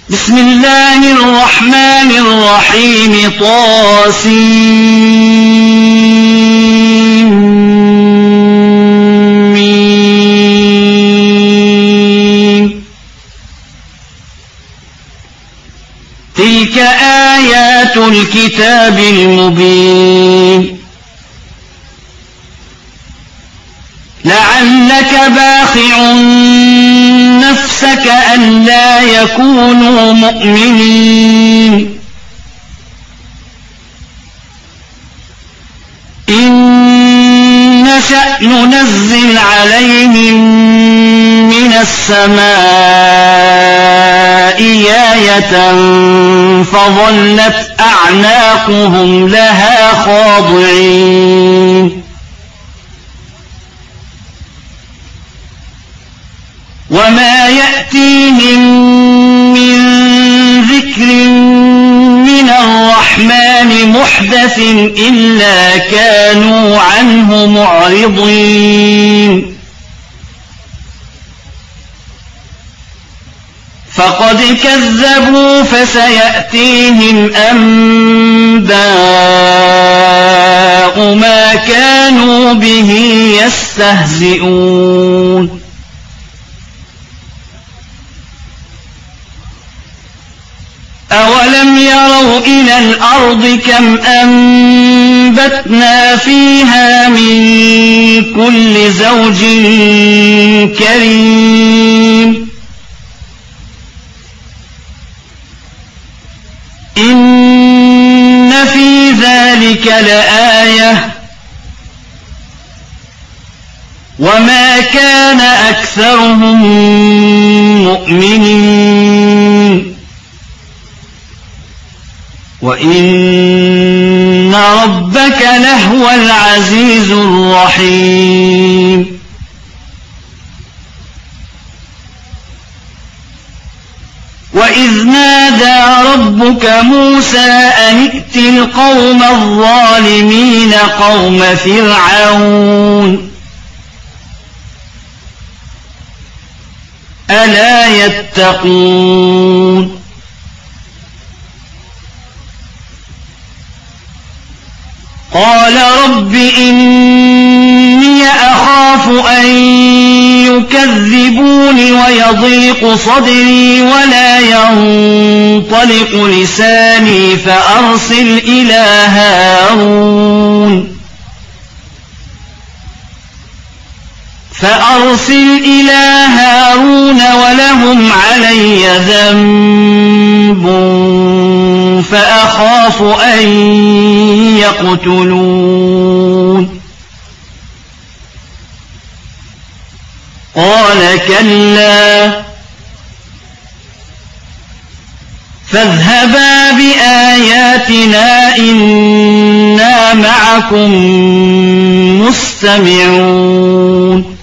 بسم الله الرحمن الرحيم طاسمين تلك آيات الكتاب المبين لعلك باخع نفسك ألا يكونوا مؤمنين إن نشأ ننزل عليهم من السماء آية فظلت أعناقهم لها خاضعين وما يأتيهم من ذكر من الرحمن محدث إلا كانوا عنه معرضين فقد كذبوا فسيأتيهم أنباء ما كانوا به يستهزئون أولم يروا إلى الأرض كم أنبتنا فيها من كل زوج كريم إن في ذلك لآية وما كان أكثرهم مؤمنين وإن ربك لهو العزيز الرحيم وإذ نادى ربك موسى أن ائت القوم الظالمين قوم فرعون ألا يتقون قال رب إني أخاف أن يكذبون ويضيق صدري ولا ينطلق لساني فأرسل إلى هارون ولهم علي ذنب فأخاف أن يقتلون قال كلا فاذهبا بآياتنا إنا معكم مستمعون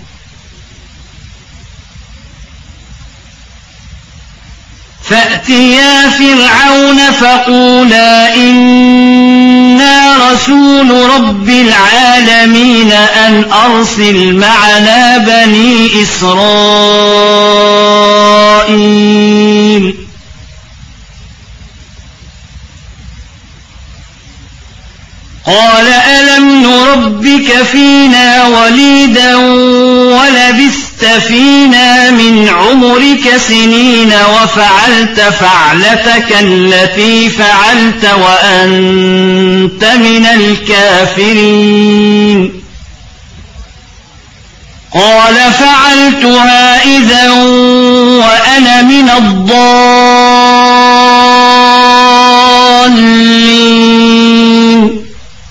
فأتيا فرعون فقولا إنا رسول رب العالمين أن أرسل معنا بني إسرائيل قال ألم نربك فينا وليدا ولبثت فينا من عمرك سنين وفعلت فعلتك التي فعلت وأنت من الكافرين قال فعلتها إذا وأنا من الضالين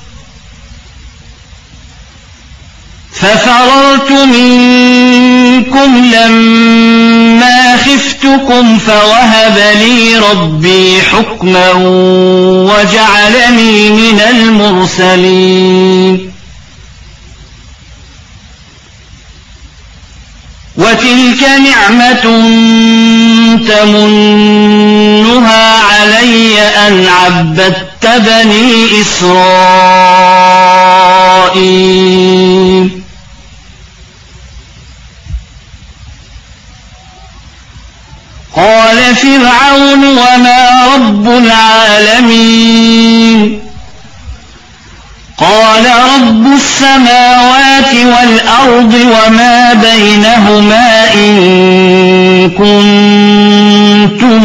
ففررت منكم لما خفتكم فوهب لي ربي حكما وجعلني من المرسلين وتلك نعمة تمنها علي أن عبدت بني إسرائيل قال قال فرعون وما رب العالمين قال رب السماوات والأرض وما بينهما إن كنتم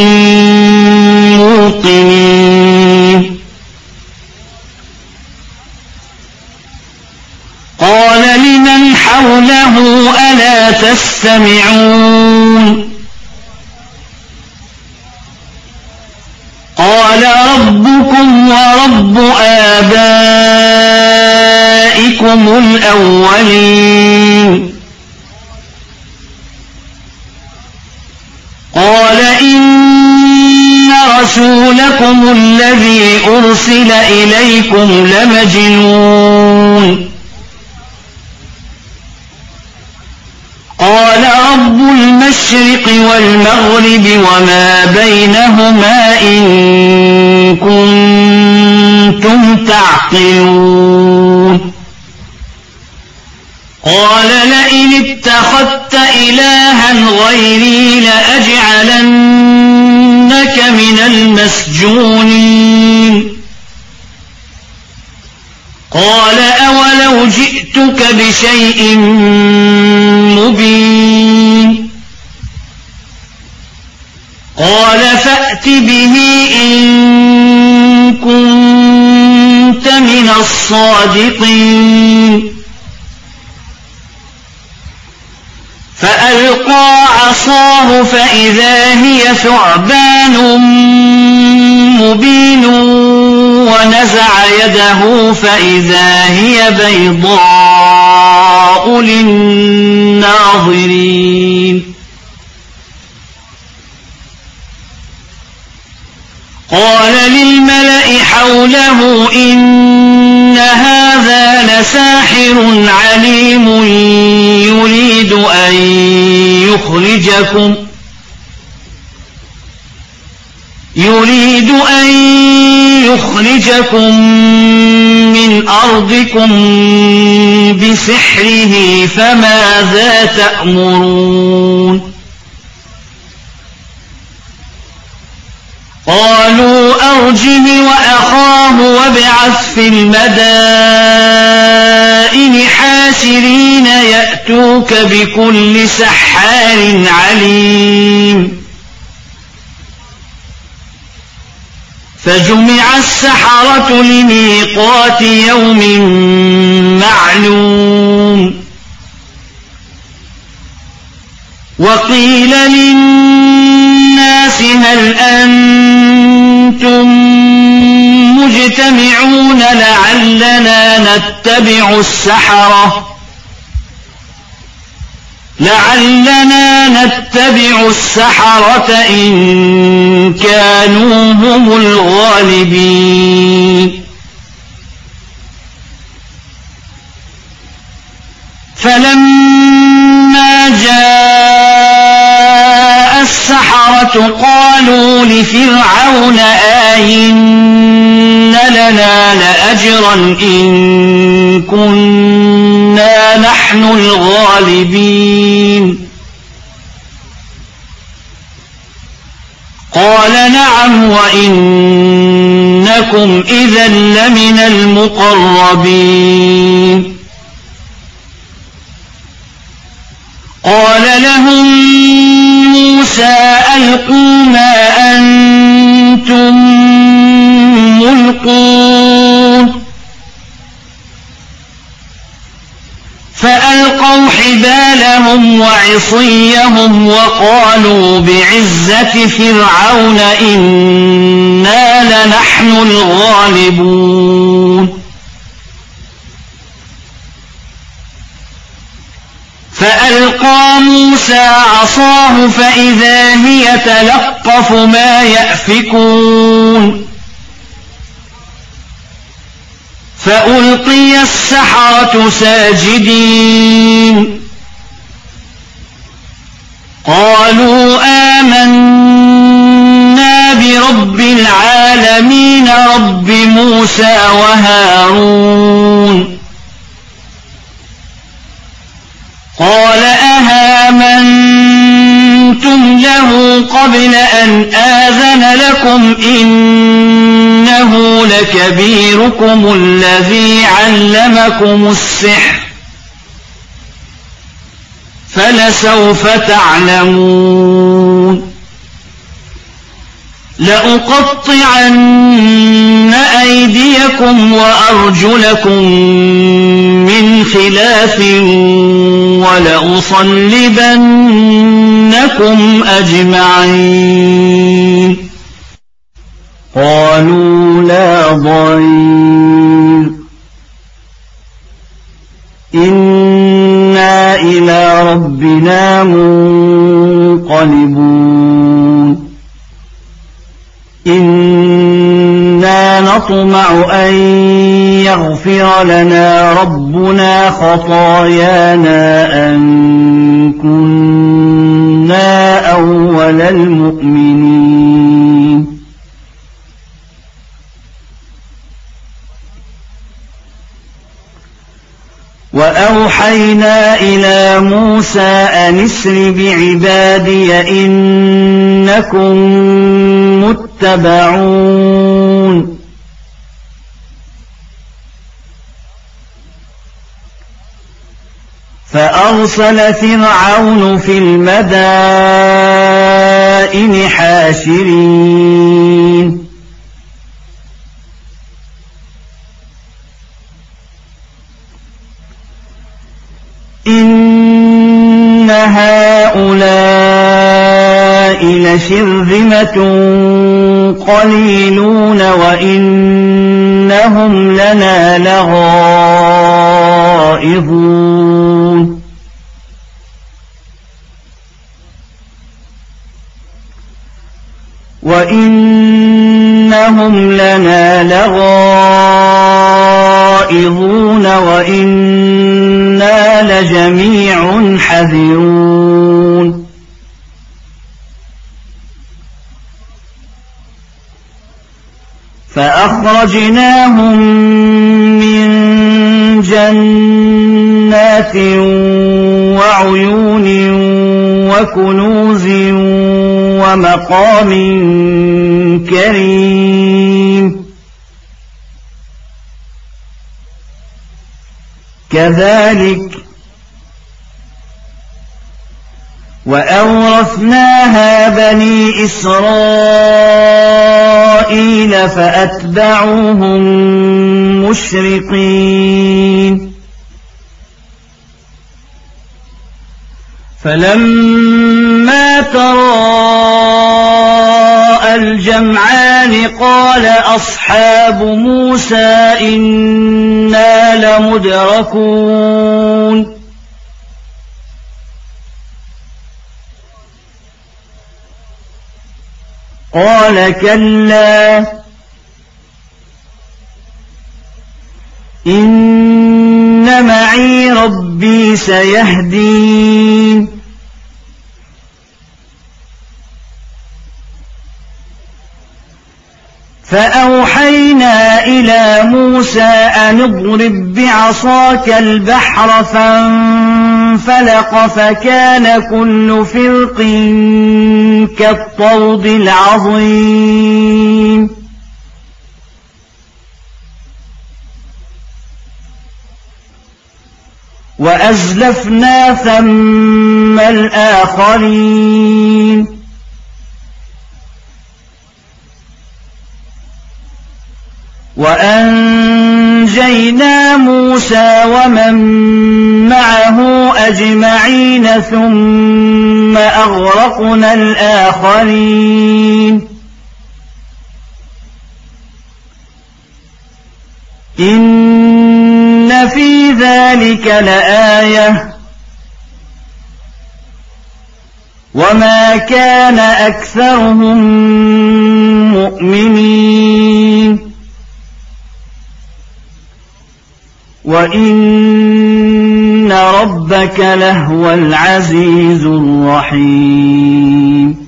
موقنين قال لمن حوله ألا تستمعون قال ربكم ورب آبائكم الأولين قال إن رسولكم الذي أرسل إليكم لمجنون قال رب المشرق والمغرب وما بينهما إن كنتم تعقلون قال لئن اتخذت إلها غيري لأجعلنك من المسجونين قال أولو جئتك بشيء مبين قال فأت به إن كنت من الصادقين فألقى عصاه فإذا هي ثعبان مبين ونزع يده فإذا هي بيضاء للناظرين قال للملأ حوله إن هذا لساحر عليم يريد أن يخرجكم من أرضكم بسحره فماذا تأمرون قالوا أرجه وأخاه وابعث في المدائن حاشرين يأتوك بكل سحار عليم فجمع السحرة لميقات يوم معلوم وقيل للناس هل أنتم مجتمعون لعلنا نتبع السحرة إن كانوا هم الغالبين فلما جاء السحرة قالوا لفرعون آئن لنا لأجرا إن كنا نحن الغالبين قال نعم وإنكم إذا لمن المقربين قال لهم موسى ألقوا ما أنتم ملقون فألقوا حبالهم وعصيهم وقالوا بعزة فرعون إنا لنحن الغالبون فألقى موسى عصاه فإذا هي تلقف ما يأفكون فألقي السحرة ساجدين قالوا آمنا برب العالمين رب موسى وهارون قال أهامنتم له قبل أن آذن لكم إنه لكبيركم الذي علمكم السحر فلسوف تعلمون لأقطعن أيديكم وأرجلكم من خلاف ولأصلبنكم أجمعين قالوا لا ضير إنا إلى ربنا منقلبون إنا نطمع أن يغفر لنا ربنا خطايانا أن كنا أول المؤمنين وأوحينا إلى موسى أن اسر بعبادي إنكم متبعون فأرسل فرعون في المدائن حاشرين إن هؤلاء لشرذمة قليلون وإنهم لنا لغائظون وإنهم لنا لغائظون وإنا لجميع حذرون فأخرجناهم من جنات وعيون وكنوز ومقام كريم كذلك وأورثناها بني إسرائيل فأتبعوهم مشرقين فلما تراءى الجمعان قال أصحاب موسى إنا لمدركون قال كلا إن معي ربي سيهدين فأوحينا إلى موسى أن اضرب بعصاك البحر فانفلق فكان كل فرق كالطود العظيم وأزلفنا ثم الآخرين وأنجينا موسى ومن معه أجمعين ثم أغرقنا الآخرين إن في ذلك لآية وما كان أكثرهم مؤمنين وإن ربك لهو العزيز الرحيم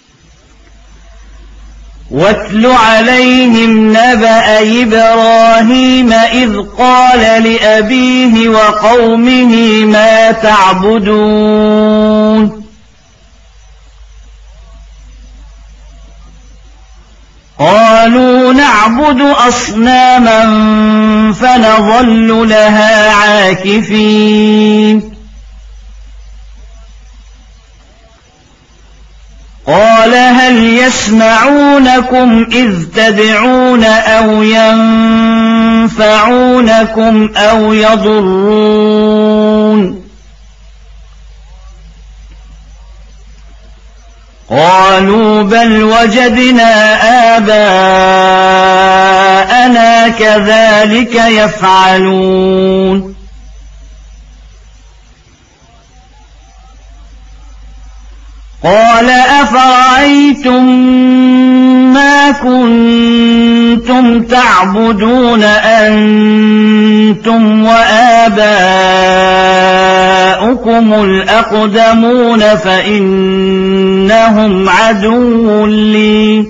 واتل عليهم نبأ إبراهيم إذ قال لأبيه وقومه ما تعبدون قالوا نعبد أصناما فنظل لها عاكفين قال هل يسمعونكم إذ تدعون أو ينفعونكم أو يضرون قالوا بل وجدنا آباءنا كذلك يفعلون قال أفرأيتم ما كنتم تعبدون أنتم وآباؤكم الأقدمون فإنهم عدو لي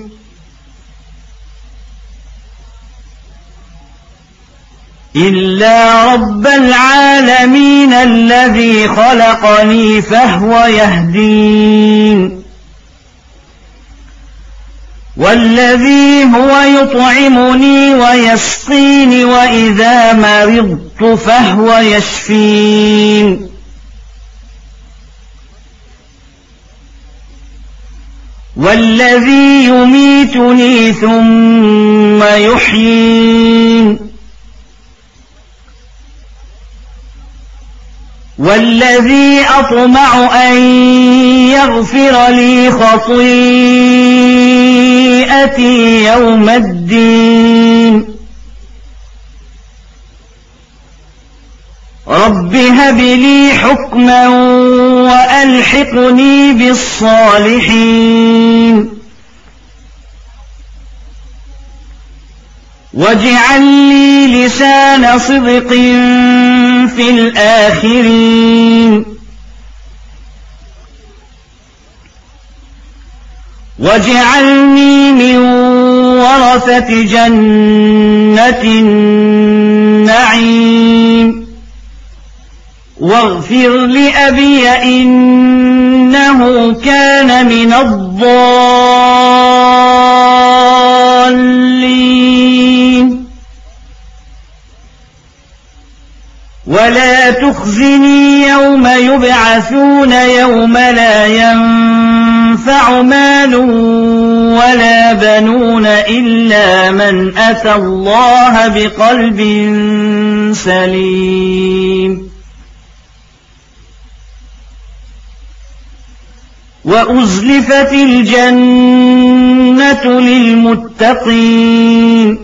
إلا رب العالمين الذي خلقني فهو يهدين والذي هو يطعمني ويسقين وإذا مرضت فهو يشفين والذي يميتني ثم يحيين والذي أطمع أن يغفر لي خطيئتي يوم الدين رب هب لي حكما وألحقني بالصالحين واجعل لي لسان صدق في الآخرين واجعلني من ورثة جنة النعيم واغفر لأبي إنه كان من الضالين ولا تخزني يوم يبعثون يوم لا ينفع مال ولا بنون إلا من أتى الله بقلب سليم وأزلفت الجنة للمتقين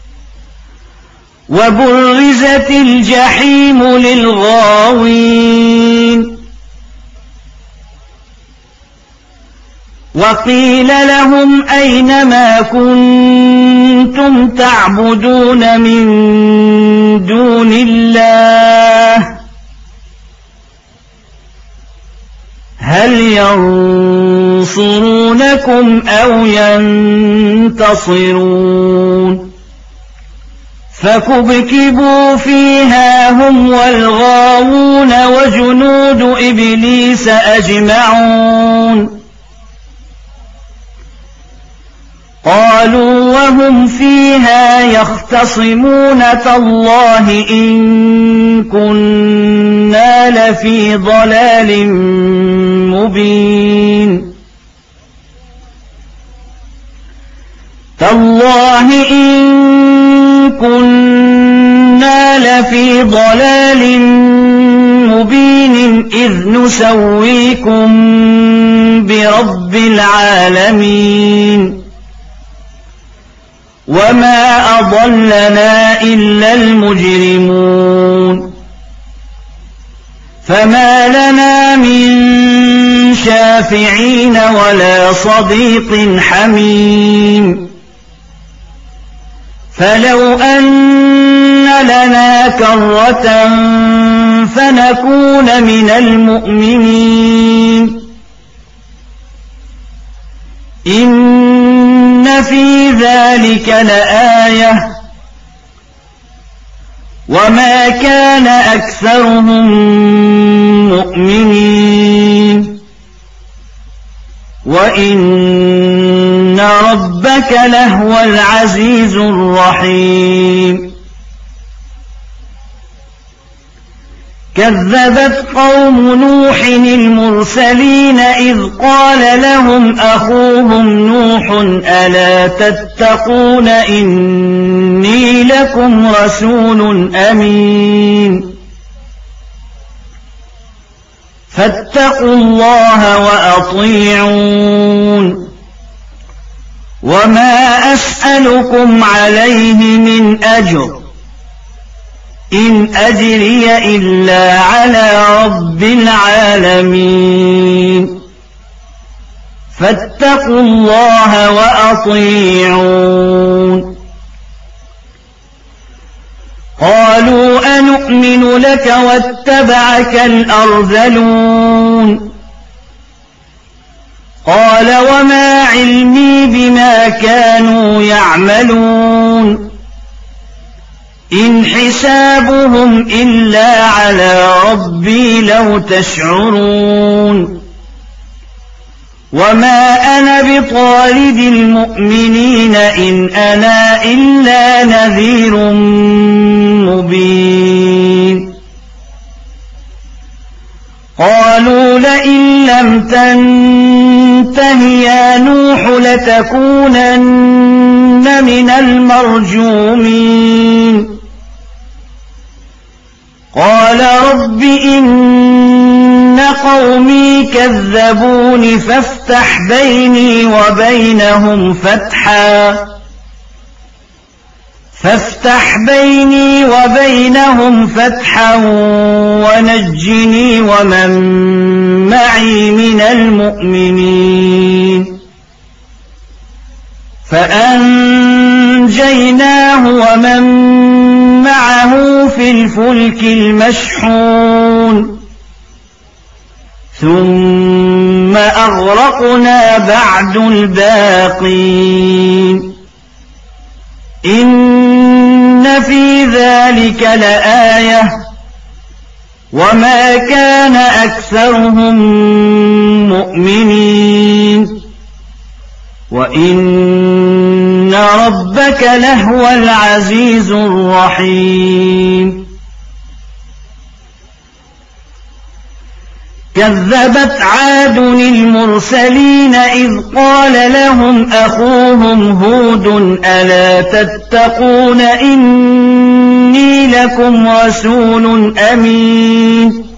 وبرزت الجحيم للغاوين وقيل لهم أين ما كنتم تعبدون من دون الله هل ينصرونكم أو ينتصرون فكبكبوا فيها هم والغاوون وجنود إبليس أجمعون قالوا وهم فيها يختصمون تالله إن كنا لفي ضلال مبين تالله إن كنا لفي ضلال مبين إذ نسويكم برب العالمين وما أضلنا إلا المجرمون فما لنا من شافعين ولا صديق حميم فلو أن لنا كرة فنكون من المؤمنين إن في ذلك لآية وما كان أكثرهم مؤمنين وإن وإن ربك لهو العزيز الرحيم كذبت قوم نوح المرسلين إذ قال لهم أخوهم نوح ألا تتقون إني لكم رسول أمين فاتقوا الله وأطيعون وما أسألكم عليه من أجر إن أجري إلا على رب العالمين فاتقوا الله وأطيعون قالوا أنؤمن لك واتبعك الأرذلون قال وما علمي بما كانوا يعملون إن حسابهم إلا على ربي لو تشعرون وما أنا بطارد المؤمنين إن أنا إلا نذير مبين قالوا لئن لم تنته يا نوح لتكونن من المرجومين قال رب إن قومي كذبون فافتح بيني وبينهم فتحا ونجني ومن معي من المؤمنين فأنجيناه ومن معه في الفلك المشحون ثم أغرقنا بعد الباقين إن في ذلك لآية وما كان أكثرهم مؤمنين وإن ربك لهو العزيز الرحيم كذبت عاد المرسلين إذ قال لهم أخوهم هود ألا تتقون إني لكم رسول أمين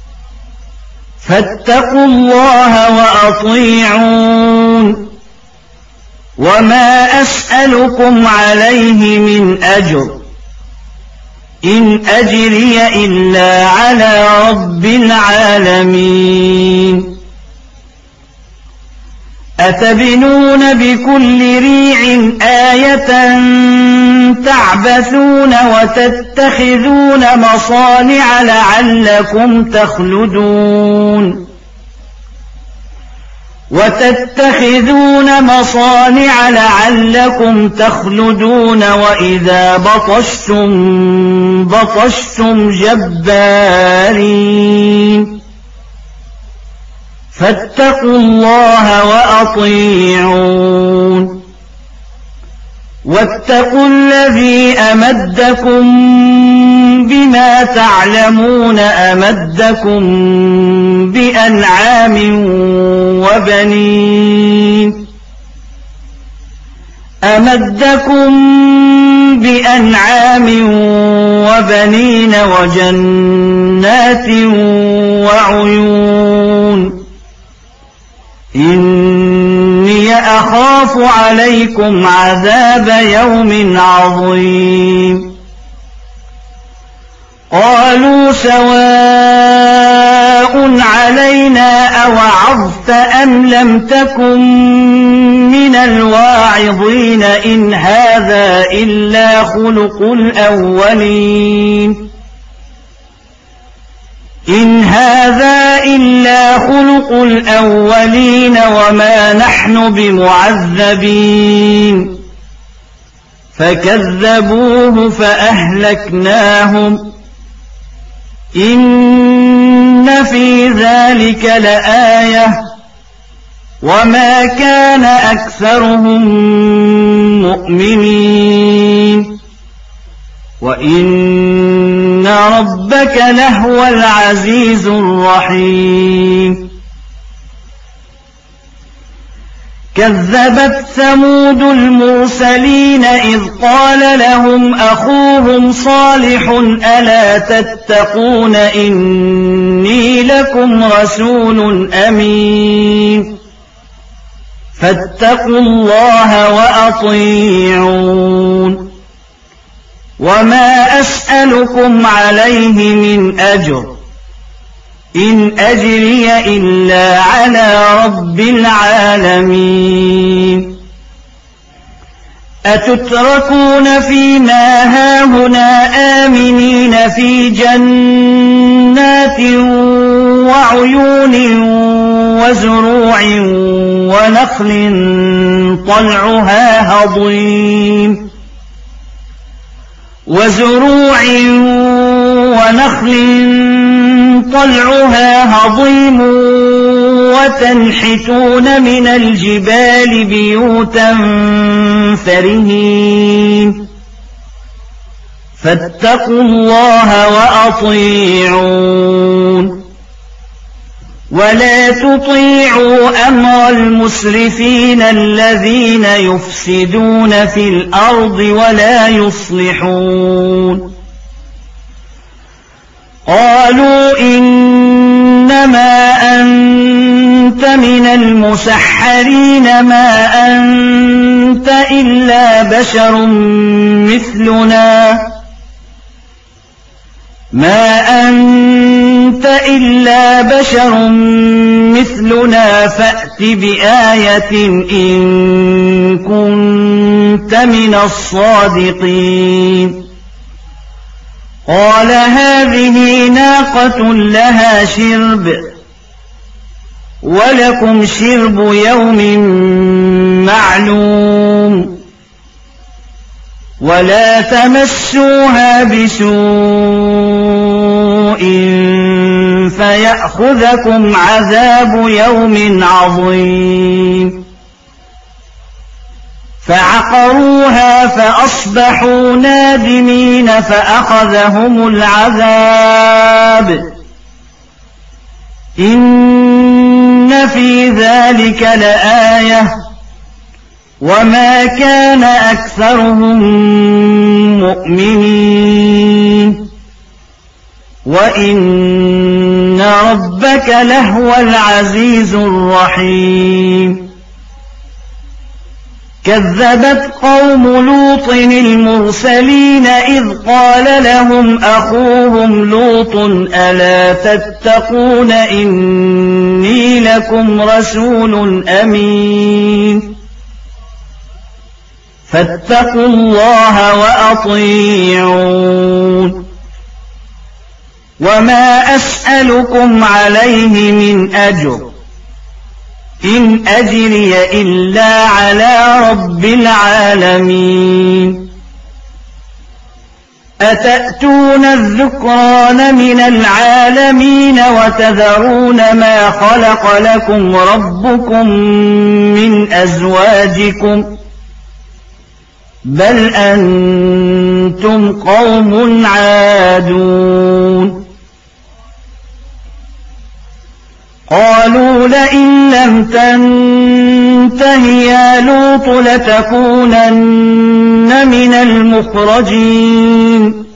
فاتقوا الله وأطيعون وما أسألكم عليه من أجر إن أجري إلا على رب العالمين أتبنون بكل ريع آية تعبثون وتتخذون مصانع لعلكم تخلدون وإذا بطشتم جبارين فاتقوا الله وأطيعون واتقوا الذي أمدكم بما تعلمون أمدكم بأنعام وبنين وجنات وعيون إني أخاف عليكم عذاب يوم عظيم قالوا سواء علينا أوعظت أم لم تكن من الواعظين إن هذا إلا خلق الأولين وما نحن بمعذبين فكذبوه فأهلكناهم إن في ذلك لآية وما كان أكثرهم مؤمنين وإن ربك لهو العزيز الرحيم كذبت ثمود المرسلين إذ قال لهم أخوهم صالح ألا تتقون إني لكم رسول أمين فاتقوا الله وأطيعون وما أسألكم عليه من أجر إن أجري إلا على رب العالمين أتتركون فيما هاهنا آمنين في جنات وعيون وزروع ونخل طلعها هضيم وتنحتون من الجبال بيوتا فرهين فاتقوا الله وأطيعون ولا تطيعوا أمر المسرفين الذين يفسدون في الأرض ولا يصلحون قالوا إنما أنت من المسحرين ما أنت إلا بشر مثلنا فأت بآية إن كنت من الصادقين قال هذه ناقة لها شرب ولكم شرب يوم معلوم ولا تمسوها بسوء فيأخذكم عذاب يوم عظيم فعقروها فأصبحوا نادمين فأخذهم العذاب إن في ذلك لآية وما كان أكثرهم مؤمنين وإن ربك لهو العزيز الرحيم كذبت قوم لوط المرسلين إذ قال لهم أخوهم لوط ألا تتقون إني لكم رسول أمين فاتقوا الله وأطيعون وما أسألكم عليه من أجر إن أجري إلا على رب العالمين أتأتون الذكران من العالمين وتذرون ما خلق لكم ربكم من أزواجكم بل أنتم قوم عادون قالوا لئن لم تنته يا لوط لتكونن من المخرجين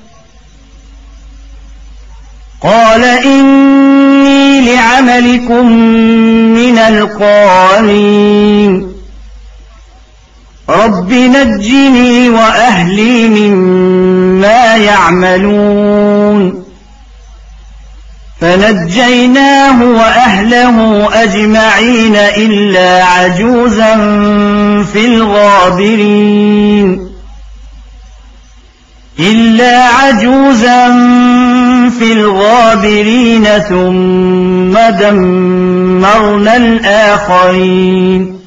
قال إني لعملكم من القالين رب نجني وأهلي مما يعملون فنجيناه وأهله أجمعين إلا عجوزا في الغابرين ثم دمرنا الآخرين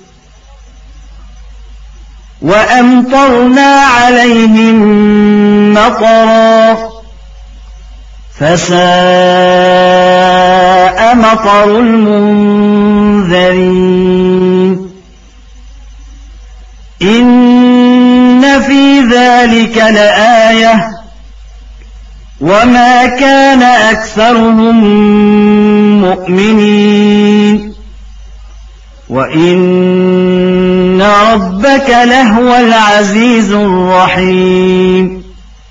وأمطرنا عليهم مطرا فساء إنما مطر المنذرين إن في ذلك لآية وما كان أكثرهم مؤمنين وإن ربك لهو العزيز الرحيم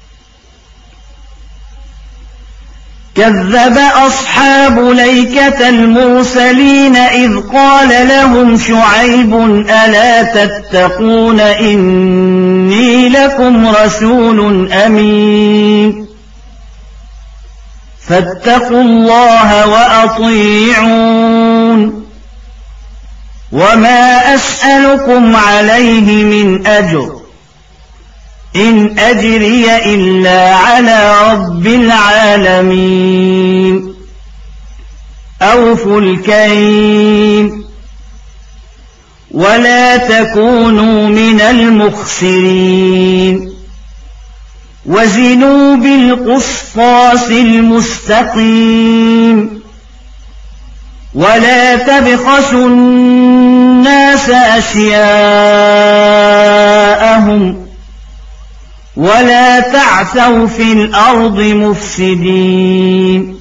كذب أصحاب الأيكة المرسلين إذ قال لهم شعيب ألا تتقون إني لكم رسول أمين فاتقوا الله وأطيعون وما أسألكم عليه من أجر إن أجري إلا على رب العالمين أوفوا الكيل ولا تكونوا من المخسرين وزنوا بالقسطاس المستقيم ولا تبخسوا الناس أشياءهم ولا تعثوا في الأرض مفسدين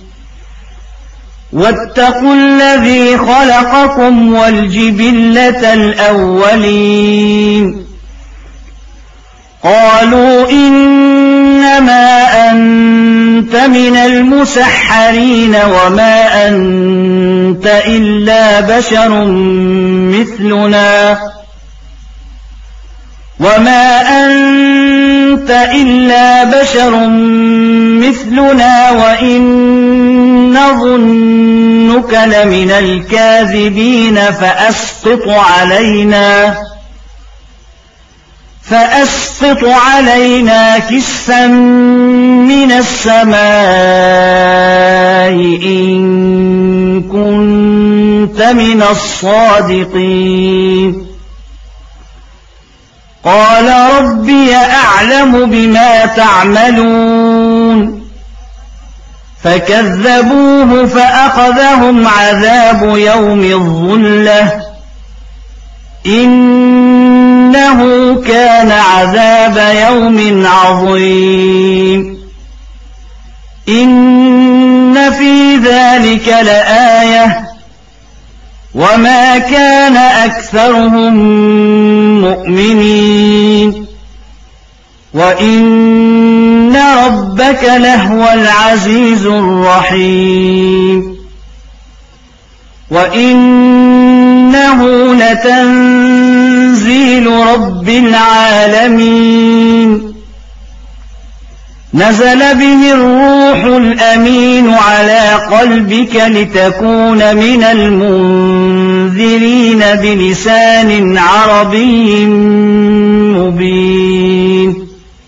واتقوا الذي خلقكم والجبلة الأولين قالوا إنما أنت من المسحرين وما أنت إلا بشر مثلنا وإن نظنك لمن الكاذبين فأسقط علينا كسفا من السماء إن كنت من الصادقين قال ربي أعلم بما تعملون فكذبوه فأخذهم عذاب يوم الظلة إنه كان عذاب يوم عظيم إن في ذلك لآية وما كان أكثرهم مؤمنين وإن ربك لهو العزيز الرحيم وإنه لتنزيل رب العالمين نزل به الروح الأمين على قلبك لتكون من المنذرين بلسان عربي مبين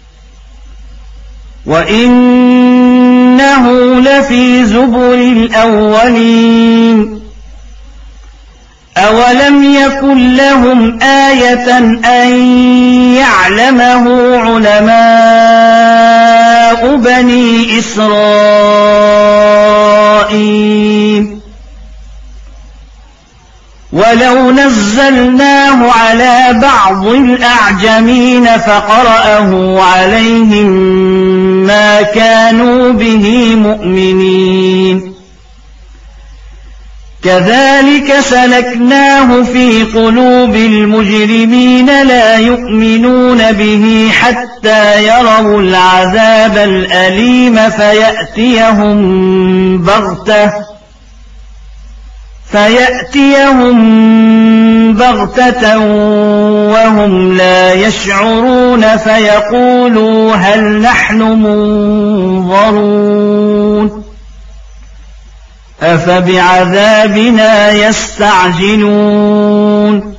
وإنه لفي زبر الأولين أولم يكن لهم آية أن يعلمه علماء بني إسرائيل ولو نزلناه على بعض الأعجمين فقرأه عليهم ما كانوا به مؤمنين كذلك سلكناه في قلوب المجرمين لا يؤمنون به حتى يروا العذاب الأليم فيأتيهم بغتة وهم لا يشعرون فيقولوا هل نحن منظرون أفبعذابنا يستعجلون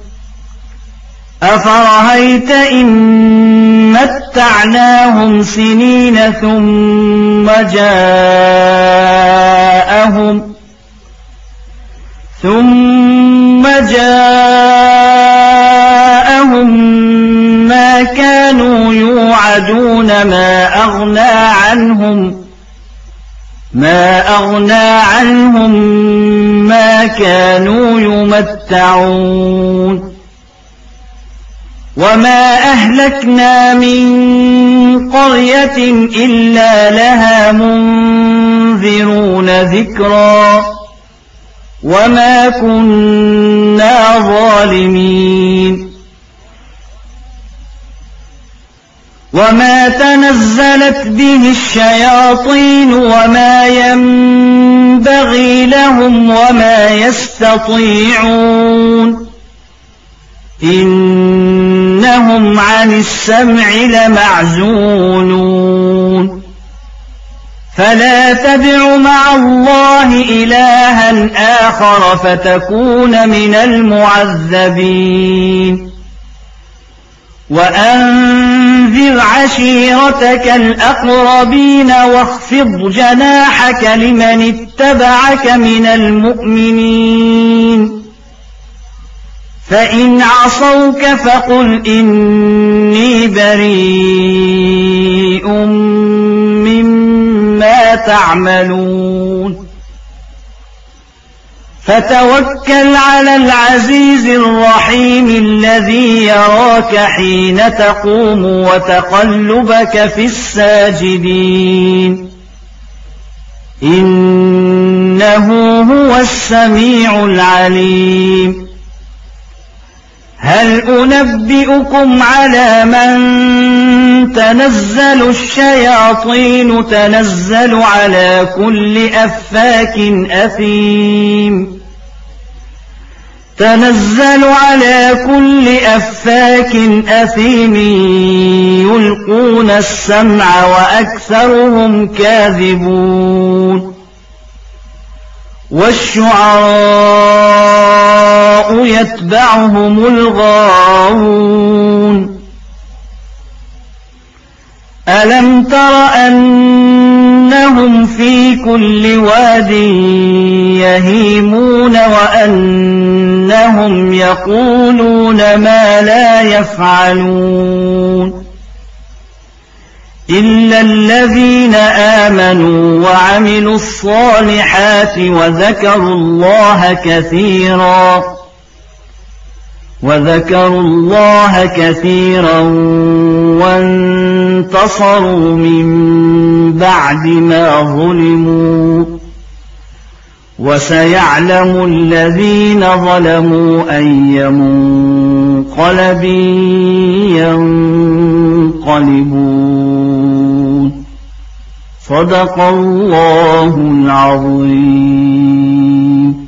أفرأيت إن متعناهم سنين ثم جاءهم ما كانوا يوعدون ما أغنى عنهم ما كانوا يمتعون وما أهلكنا من قرية إلا لها منذرون ذكرا وما كنا ظالمين وما تنزلت به الشياطين وما ينبغي لهم وما يستطيعون إنهم عن السمع لمعزولون فلا تدع مع الله إلها آخر فتكون من المعذبين وأنذر عشيرتك الأقربين واخفض جناحك لمن اتبعك من المؤمنين فإن عصوك فقل إني بريء مما تعملون فتوكل على العزيز الرحيم الذي يراك حين تقوم وتقلبك في الساجدين إنه هو السميع العليم هل أنبئكم على من تنزل الشياطين تنزل على كل أفاك أثيم يلقون السمع وأكثرهم كاذبون والشعراء يتبعهم الغاوون ألم تر أنهم في كل واد يهيمون وأنهم يقولون ما لا يفعلون إلا الذين آمنوا وعملوا الصالحات وذكروا الله كثيرا وانتصروا من بعد ما ظلموا وسيعلم الذين ظلموا أي منقلب ينقلبون صدق الله العظيم.